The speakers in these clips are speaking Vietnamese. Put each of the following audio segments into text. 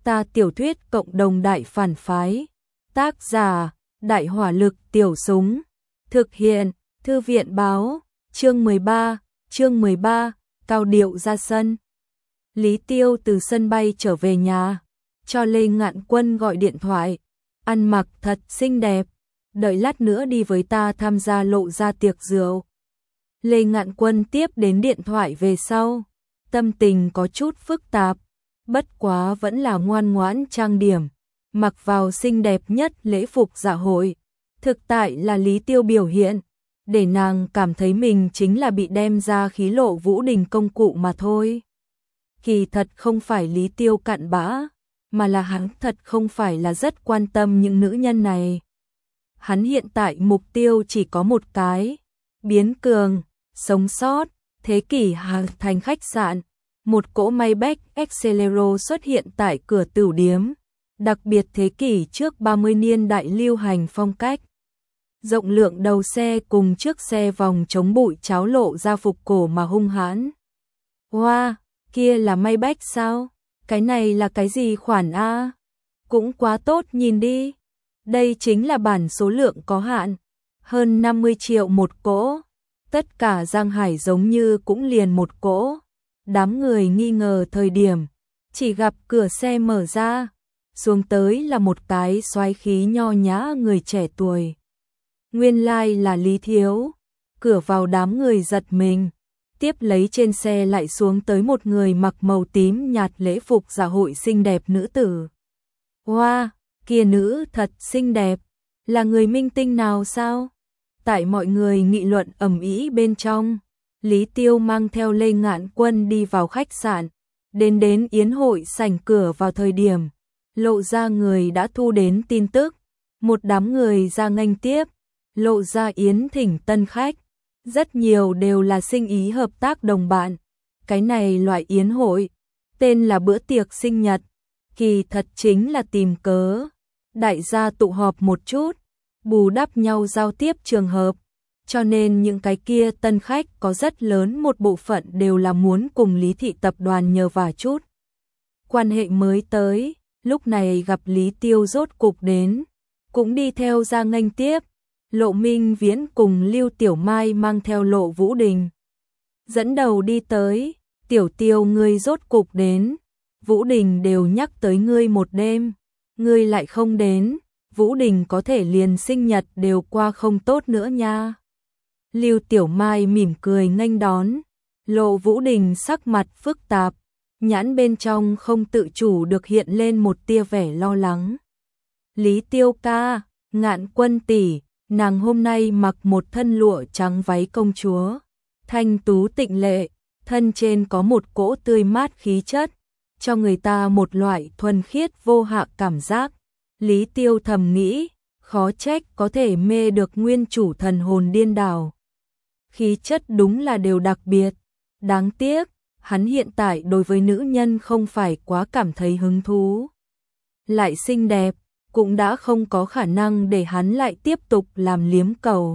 Ta tiểu thuyết cộng đồng đại phản phái. Tác giả, Đại hỏa lực tiểu súng. Thực hiện, Thư viện báo. Chương 13, cao điệu ra sân. Lý Tiêu từ sân bay trở về nhà, cho Lê Ngạn Quân gọi điện thoại. Ăn mặc thật xinh đẹp, đợi lát nữa đi với ta tham gia lộ ra tiệc rượu. Lê Ngạn Quân tiếp đến điện thoại về sau, tâm tình có chút phức tạp, bất quá vẫn là ngoan ngoãn trang điểm, mặc vào xinh đẹp nhất lễ phục dạ hội. Thực tại là Lý Tiêu biểu hiện, để nàng cảm thấy mình chính là bị đem ra khí lộ Vũ Đình công cụ mà thôi. Kỳ thật không phải Lý Tiêu cặn bã, mà là hắn thật không phải là rất quan tâm những nữ nhân này. Hắn hiện tại mục tiêu chỉ có một cái, biến cường, sống sót. Thế kỷ hàng thành khách sạn, một cỗ Maybach Excelero xuất hiện tại cửa tửu điếm, đặc biệt thế kỷ trước 30 niên đại lưu hành phong cách. Rộng lượng đầu xe cùng trước xe vòng chống bụi cháo lộ ra phục cổ mà hung hãn. Wow, kia là Maybach sao? Cái này là cái gì khoản A? Cũng quá tốt nhìn đi. Đây chính là bản số lượng có hạn, hơn 50 triệu một cỗ. Tất cả Giang Hải giống như cũng liền một cỗ. Đám người nghi ngờ thời điểm, chỉ gặp cửa xe mở ra, xuống tới là một cái soái khí nho nhã người trẻ tuổi. Nguyên lai là Lý Thiếu. Cửa vào đám người giật mình, tiếp lấy trên xe lại xuống tới một người mặc màu tím nhạt lễ phục dạ hội xinh đẹp nữ tử. Wow, kia nữ thật xinh đẹp, là người minh tinh nào sao? Tại mọi người nghị luận ầm ĩ bên trong, Lý Tiêu mang theo Lê Ngạn Quân đi vào khách sạn, đến yến hội sảnh cửa vào thời điểm, lộ ra người đã thu đến tin tức, một đám người ra nghênh tiếp, lộ ra yến thỉnh tân khách, rất nhiều đều là sinh ý hợp tác đồng bạn. Cái này loại yến hội, tên là bữa tiệc sinh nhật, kỳ thật chính là tìm cớ, đại gia tụ họp một chút, bù đắp nhau giao tiếp trường hợp, cho nên những cái kia tân khách có rất lớn một bộ phận đều là muốn cùng Lý Thị tập đoàn nhờ vả chút quan hệ mới tới, lúc này gặp Lý Tiêu rốt cục đến, cũng đi theo ra nghênh tiếp. Lộ Minh Viễn cùng Lưu Tiểu Mai mang theo Lộ Vũ Đình dẫn đầu đi tới. Tiểu Tiêu ngươi rốt cục đến, Vũ Đình đều nhắc tới ngươi một đêm, ngươi lại không đến, Vũ Đình có thể liền sinh nhật đều qua không tốt nữa nha. Lưu Tiểu Mai mỉm cười nghênh đón, Lộ Vũ Đình sắc mặt phức tạp, nhãn bên trong không tự chủ được hiện lên một tia vẻ lo lắng. Lý Tiêu ca, Ngạn Quân tỷ, nàng hôm nay mặc một thân lụa trắng váy công chúa, thanh tú tịnh lệ, thân trên có một cỗ tươi mát khí chất, cho người ta một loại thuần khiết vô hạ cảm giác. Lý Tiêu thầm nghĩ, khó trách có thể mê được nguyên chủ thần hồn điên đảo. Khí chất đúng là đều đặc biệt, đáng tiếc, hắn hiện tại đối với nữ nhân không phải quá cảm thấy hứng thú. Lại xinh đẹp, cũng đã không có khả năng để hắn lại tiếp tục làm liếm cầu.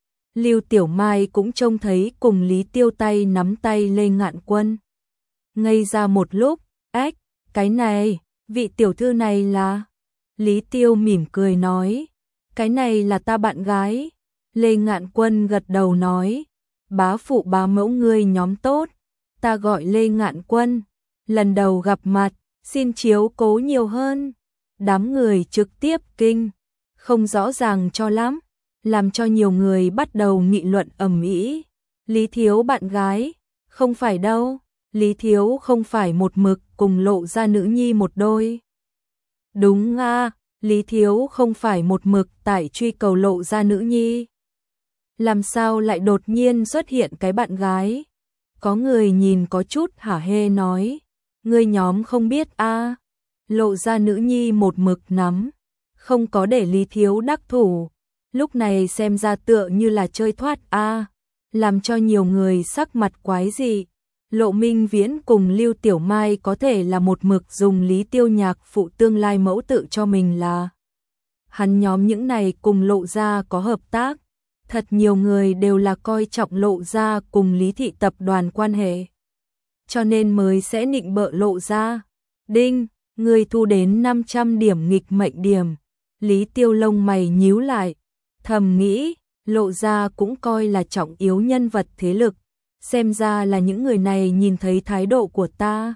Lưu Tiểu Mai cũng trông thấy cùng Lý Tiêu tay nắm tay Lê Ngạn Quân. Ngây ra một lúc, ách, cái này, vị tiểu thư này là... Lý Tiêu mỉm cười nói, cái này là ta bạn gái. Lê Ngạn Quân gật đầu nói, bá phụ bá mẫu ngươi nhóm tốt, ta gọi Lê Ngạn Quân, lần đầu gặp mặt, xin chiếu cố nhiều hơn. Đám người trực tiếp kinh, không rõ ràng cho lắm, làm cho nhiều người bắt đầu nghị luận ầm ĩ. Lý Thiếu bạn gái, không phải đâu, Lý Thiếu không phải một mực cùng Lộ ra nữ nhi một đôi. Đúng a, Lý Thiếu không phải một mực tại truy cầu Lộ ra nữ nhi. Làm sao lại đột nhiên xuất hiện cái bạn gái? Có người nhìn có chút hả hê nói, ngươi nhóm không biết a. Lộ ra nữ nhi một mực nắm, không có để Lý Thiếu đắc thủ, lúc này xem ra tựa như là chơi thoát a, làm cho nhiều người sắc mặt quái dị. Lộ Minh Viễn cùng Lưu Tiểu Mai có thể là một mực dùng Lý Tiêu nhạc phụ tương lai mẫu tự cho mình là. Hắn nhóm những này cùng Lộ ra có hợp tác, thật nhiều người đều là coi trọng Lộ ra cùng Lý Thị tập đoàn quan hệ, cho nên mới sẽ nịnh bợ Lộ ra. Đinh, Ngươi thu đến 500 điểm nghịch mệnh điểm. Lý Tiêu lông mày nhíu lại, thầm nghĩ, Lộ gia cũng coi là trọng yếu nhân vật thế lực, xem ra là những người này nhìn thấy thái độ của ta,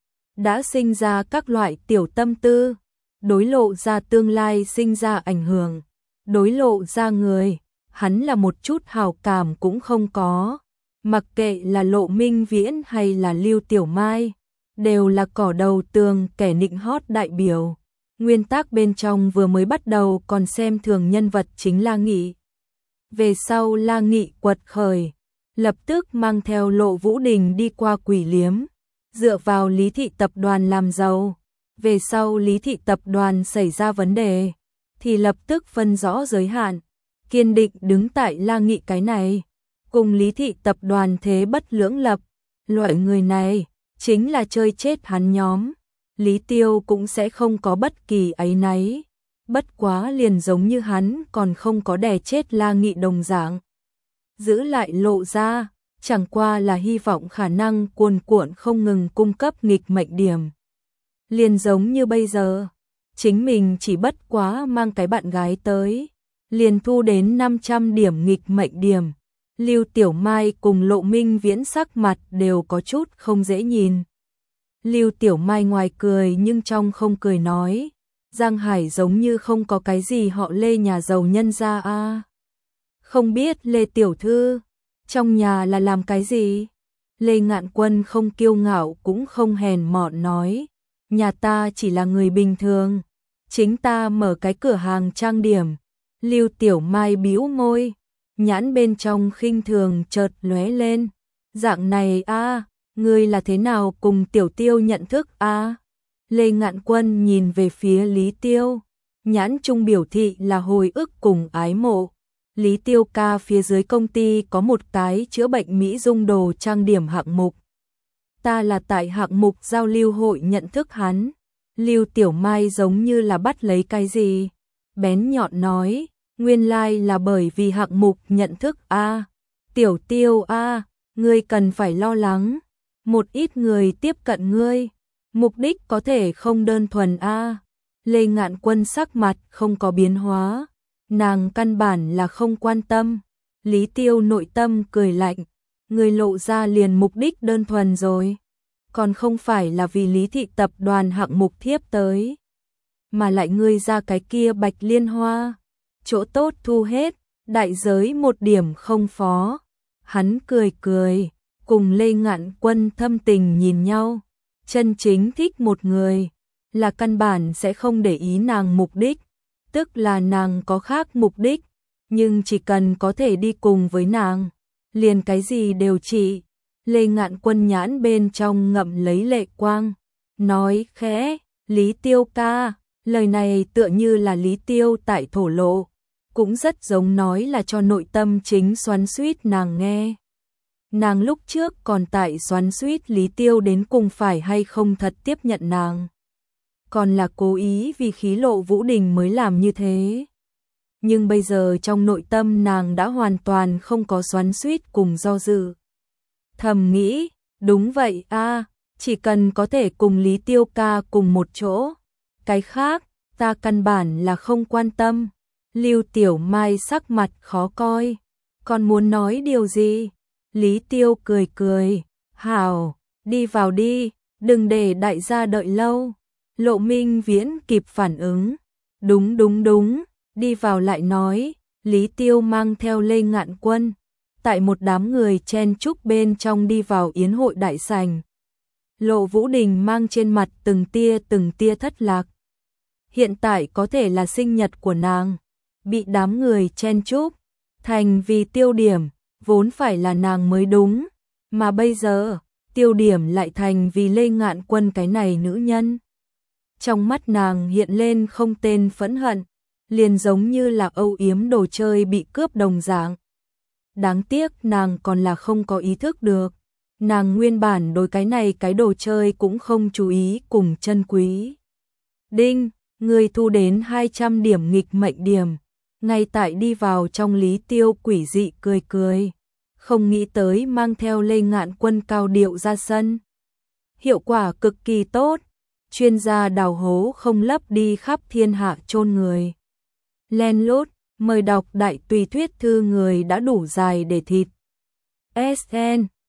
đã sinh ra các loại tiểu tâm tư, đối Lộ gia tương lai sinh ra ảnh hưởng, đối Lộ gia người, hắn là một chút hảo cảm cũng không có, mặc kệ là Lộ Minh Viễn hay là Lưu Tiểu Mai, đều là cỏ đầu tường kẻ nịnh hót đại biểu. Nguyên tắc bên trong vừa mới bắt đầu còn xem thường nhân vật chính La Nghị. Về sau La Nghị quật khởi, lập tức mang theo Lộ Vũ Đình đi qua Quỷ Liếm, dựa vào Lý Thị tập đoàn làm giàu. Về sau Lý Thị tập đoàn xảy ra vấn đề, thì lập tức phân rõ giới hạn, kiên định đứng tại La Nghị cái này, cùng Lý Thị tập đoàn thế bất lưỡng lập. Loại người này chính là chơi chết hắn nhóm. Lý Tiêu cũng sẽ không có bất kỳ áy náy, bất quá liền giống như hắn còn không có đè chết La Nghị đồng dạng. Giữ lại Lộ gia, chẳng qua là hy vọng khả năng cuồn cuộn không ngừng cung cấp nghịch mệnh điểm. Liền giống như bây giờ, chính mình chỉ bất quá mang cái bạn gái tới, liền thu đến 500 điểm nghịch mệnh điểm. Lưu Tiểu Mai cùng Lộ Minh Viễn sắc mặt đều có chút không dễ nhìn. Lưu Tiểu Mai ngoài cười nhưng trong không cười nói, Giang Hải giống như không có cái gì họ Lê nhà giàu nhân gia a. Không biết Lê tiểu thư, trong nhà là làm cái gì? Lê Ngạn Quân không kiêu ngạo cũng không hèn mọn nói, nhà ta chỉ là người bình thường, chính ta mở cái cửa hàng trang điểm. Lưu Tiểu Mai bĩu môi, nhãn bên trong khinh thường chợt lóe lên, dạng này a, ngươi là thế nào cùng Tiểu Tiêu nhận thức a? Lê Ngạn Quân nhìn về phía Lý Tiêu, nhãn trung biểu thị là hồi ức cùng ái mộ. Lý Tiêu ca phía dưới công ty có một cái chữa bệnh mỹ dung đồ trang điểm hạng mục. Ta là tại hạng mục giao lưu hội nhận thức hắn. Lưu Tiểu Mai giống như là bắt lấy cái gì, bén nhọn nói, nguyên lai là bởi vì hạng mục nhận thức a. Tiểu Tiêu a, ngươi cần phải lo lắng, một ít người tiếp cận ngươi, mục đích có thể không đơn thuần a. Lê Ngạn Quân sắc mặt không có biến hóa, nàng căn bản là không quan tâm. Lý Tiêu nội tâm cười lạnh, người Lộ ra liền mục đích đơn thuần rồi, còn không phải là vì Lý Thị tập đoàn hạng mục thiếp tới, mà lại ngươi ra cái kia Bạch Liên Hoa, chỗ tốt thu hết, đại giới một điểm không phó. Hắn cười cười, cùng Lê Ngạn Quân thâm tình nhìn nhau, chân chính thích một người, là căn bản sẽ không để ý nàng mục đích, tức là nàng có khác mục đích, nhưng chỉ cần có thể đi cùng với nàng, liền cái gì đều trị. Lê Ngạn Quân nhãn bên trong ngậm lấy lệ quang, nói khẽ, Lý Tiêu ca, lời này tựa như là Lý Tiêu tại thổ lộ, cũng rất giống nói là cho nội tâm chính xoắn xuýt nàng nghe. Nàng lúc trước còn tại xoắn xuýt Lý Tiêu đến cùng phải hay không thật tiếp nhận nàng, còn là cố ý vì khí Lộ Vũ Đình mới làm như thế. Nhưng bây giờ trong nội tâm nàng đã hoàn toàn không có xoắn xuýt cùng do dự. Thầm nghĩ, đúng vậy a, chỉ cần có thể cùng Lý Tiêu ca cùng một chỗ, cái khác, ta căn bản là không quan tâm. Lưu Tiểu Mai sắc mặt khó coi, còn muốn nói điều gì? Lý Tiêu cười cười, hảo, đi vào đi, đừng để đại gia đợi lâu. Lộ Minh Viễn kịp phản ứng, đúng đúng đúng, đi vào lại nói. Lý Tiêu mang theo Lê Ngạn Quân, tại một đám người chen chúc bên trong đi vào yến hội đại sảnh. Lộ Vũ Đình mang trên mặt từng tia thất lạc. Hiện tại có thể là sinh nhật của nàng, bị đám người chen chúc thành vì tiêu điểm, vốn phải là nàng mới đúng, mà bây giờ, tiêu điểm lại thành vì Lê Ngạn Quân cái này nữ nhân. Trong mắt nàng hiện lên không tên phẫn hận, liền giống như là âu yếm đồ chơi bị cướp đồng dạng. Đáng tiếc nàng còn là không có ý thức được, nàng nguyên bản đối cái này cái đồ chơi cũng không chú ý cùng chân quý. Đinh, người thu đến 200 điểm nghịch mệnh điểm. Ngay tại đi vào trong, Lý Tiêu quỷ dị cười cười, không nghĩ tới mang theo Lê Ngạn Quân cao điệu ra sân. Hiệu quả cực kỳ tốt, chuyên gia đào hố không lấp đi khắp thiên hạ chôn người. Len lút, mời đọc đại tùy thuyết thư người đã đủ dài để thịt. SN